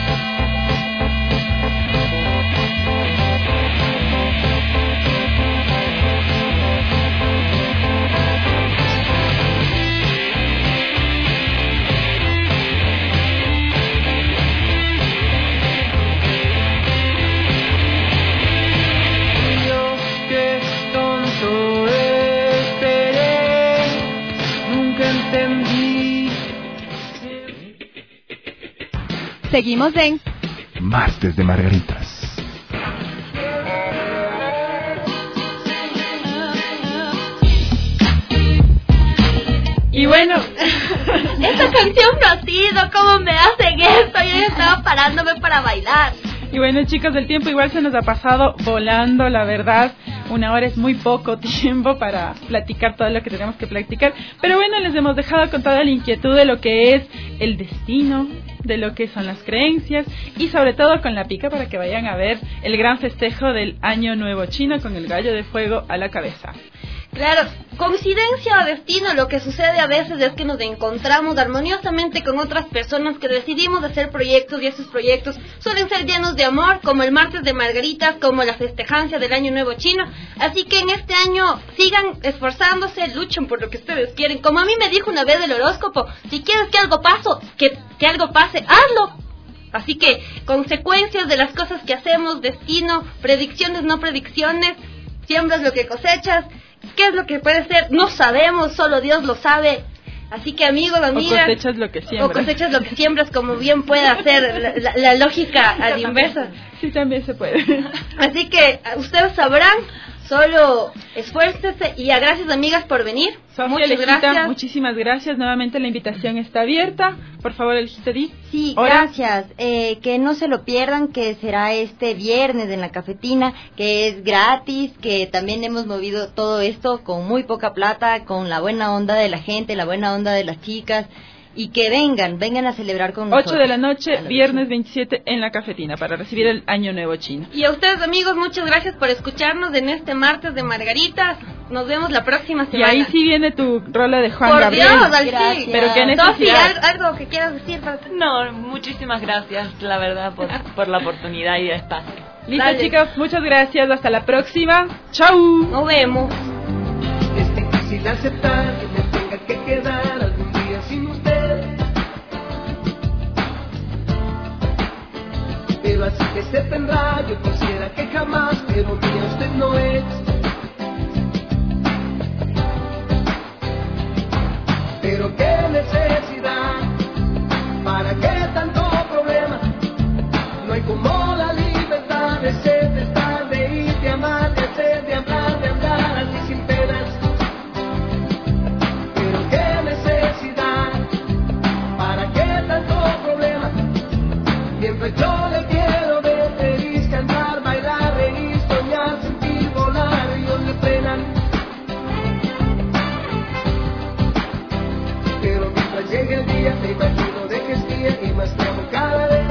Yo que tonto esperé, nunca entendí. Seguimos en Martes de Margaritas. Y bueno, Esta canción no ha sido, ¿cómo me hacen esto? Yo ya estaba parándome para bailar. Y bueno, chicos, el tiempo igual se nos ha pasado volando, la verdad. Una hora es muy poco tiempo para platicar todo lo que tenemos que platicar. Pero bueno, les hemos dejado con toda la inquietud de lo que es el destino, de lo que son las creencias y sobre todo con la pica para que vayan a ver el gran festejo del Año Nuevo Chino con el gallo de fuego a la cabeza. Claro, coincidencia o destino, lo que sucede a veces es que nos encontramos armoniosamente con otras personas que decidimos hacer proyectos y esos proyectos suelen ser llenos de amor, como el martes de margaritas, como la festejancia del Año Nuevo Chino. Así que en este año sigan esforzándose, luchen por lo que ustedes quieren. Como a mí me dijo una vez el horóscopo, si quieres que algo pase, que, que algo pase, hazlo. Así que consecuencias de las cosas que hacemos, destino, predicciones, no predicciones, siembras lo que cosechas. ¿Qué es lo que puede ser? No sabemos, solo Dios lo sabe. Así que amigos, amigas, o cosechas lo que siembras. O cosechas lo que siembras, como bien puede hacer la, la, la lógica a la inversa. Sí, también se puede. Así que ustedes sabrán, solo esfuércense y a gracias amigas por venir. Sofía, Muchas Alejita, gracias. Muchísimas gracias. Nuevamente la invitación está abierta. Por favor, Alejita, di. Sí, ¿Hora? gracias. Eh, que no se lo pierdan, que será este viernes en la cafetina, que es gratis, que también hemos movido todo esto con muy poca plata, con la buena onda de la gente, la buena onda de las chicas. Y que vengan, vengan a celebrar con nosotros. ocho de la noche, viernes veintisiete en la cafetina para recibir el Año Nuevo Chino. Y a ustedes amigos, muchas gracias por escucharnos en este martes de Margaritas. Nos vemos la próxima semana. Y ahí sí viene tu rola de Juan por Gabriel. Dios, al fin. Pero qué necesidad. Sofía, ¿algo, algo que quieras decir para... No, muchísimas gracias, la verdad, por, por la oportunidad y el espacio. Listo, Dale. chicos, muchas gracias. Hasta la próxima. Chau. Nos vemos. Es difícil aceptar que me tenga que quedar algún día sin usted. Pero así que se tendrá, yo quisiera que jamás, pero mía usted no es. Pero qué necesidad, para qué tanto problema, no hay como la libertad de ser, de estar, de ir, de amar, de hacer, de hablar, de andar así sin penas. Pero qué necesidad, para qué tanto problema, mientras yo le quiero ver feliz, cantar, bailar, reír, soñar, sentir, volar, ellos le frenan. Pero mientras llegue el día, me imagino de que es día y más te amo cada vez.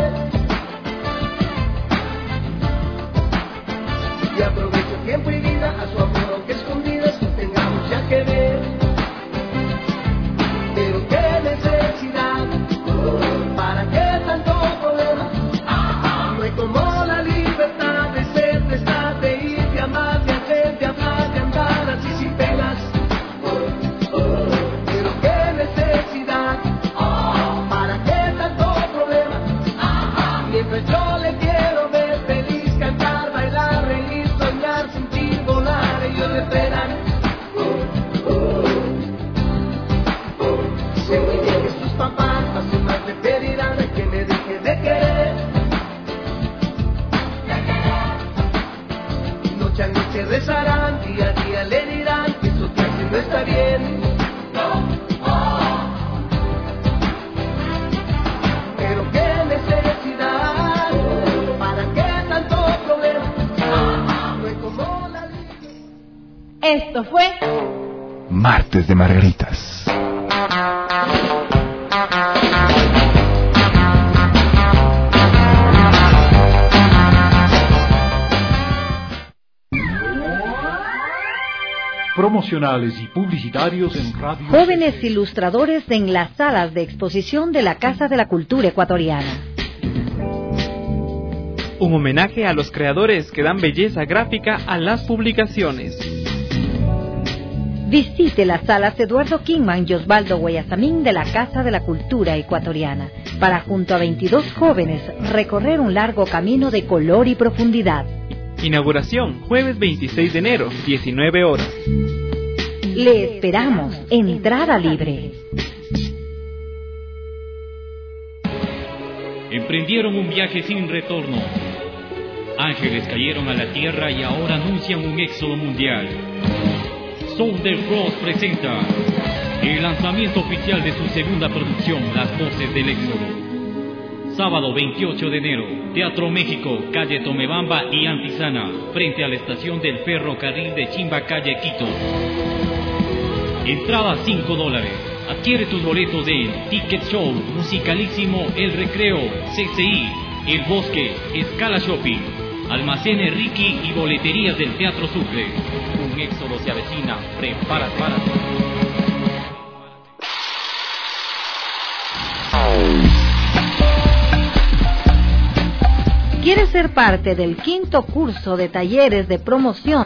Y aprovecho tiempo y vida a su amor, aunque escondidas no tengamos ya que ver. Pero qué necesidad, para qué tanto problema, no hay como la libertad de ser, de estar, de ir, de amar, de hacer, de hablar, de andar así sin penas. Pero qué necesidad, para qué tanto problema, mientras yo le quiero ver feliz, cantar, bailar, reír, soñar, sentir, volar, ellos le esperan. Sé muy bien que sus papás fácil más me pedirán a que me deje de querer. Noche a noche rezarán, día a día le dirán que eso que hace no está bien. Pero qué necesidad, para qué tanto problema, no hay como la vida. Esto fue Martes de Margaritas. Promocionales y publicitarios en radio. Jóvenes ilustradores en las salas de exposición de la Casa de la Cultura Ecuatoriana. Un homenaje a los creadores que dan belleza gráfica a las publicaciones. Visite las salas Eduardo Kingman y Osvaldo Guayasamín de la Casa de la Cultura Ecuatoriana para, junto a veintidós jóvenes, recorrer un largo camino de color y profundidad. Inauguración, jueves veintiséis de enero, diecinueve horas. Le esperamos. Entrada libre. Emprendieron un viaje sin retorno. Ángeles cayeron a la tierra y ahora anuncian un éxodo mundial. Southern Cross presenta el lanzamiento oficial de su segunda producción, Las Voces del Éxodo. Sábado veintiocho de enero, Teatro México, calle Tomebamba y Antisana, frente a la estación del ferrocarril de Chimbacalle, Quito. Entrada cinco dólares. Adquiere tus boletos en Ticket Show, Musicalísimo, El Recreo, C C I, El Bosque, Scala Shopping, Almacenes Ricky y boleterías del Teatro Sucre. Un éxodo se avecina. Prepárate. Párate. ¿Quieres ser parte del quinto curso de talleres de promoción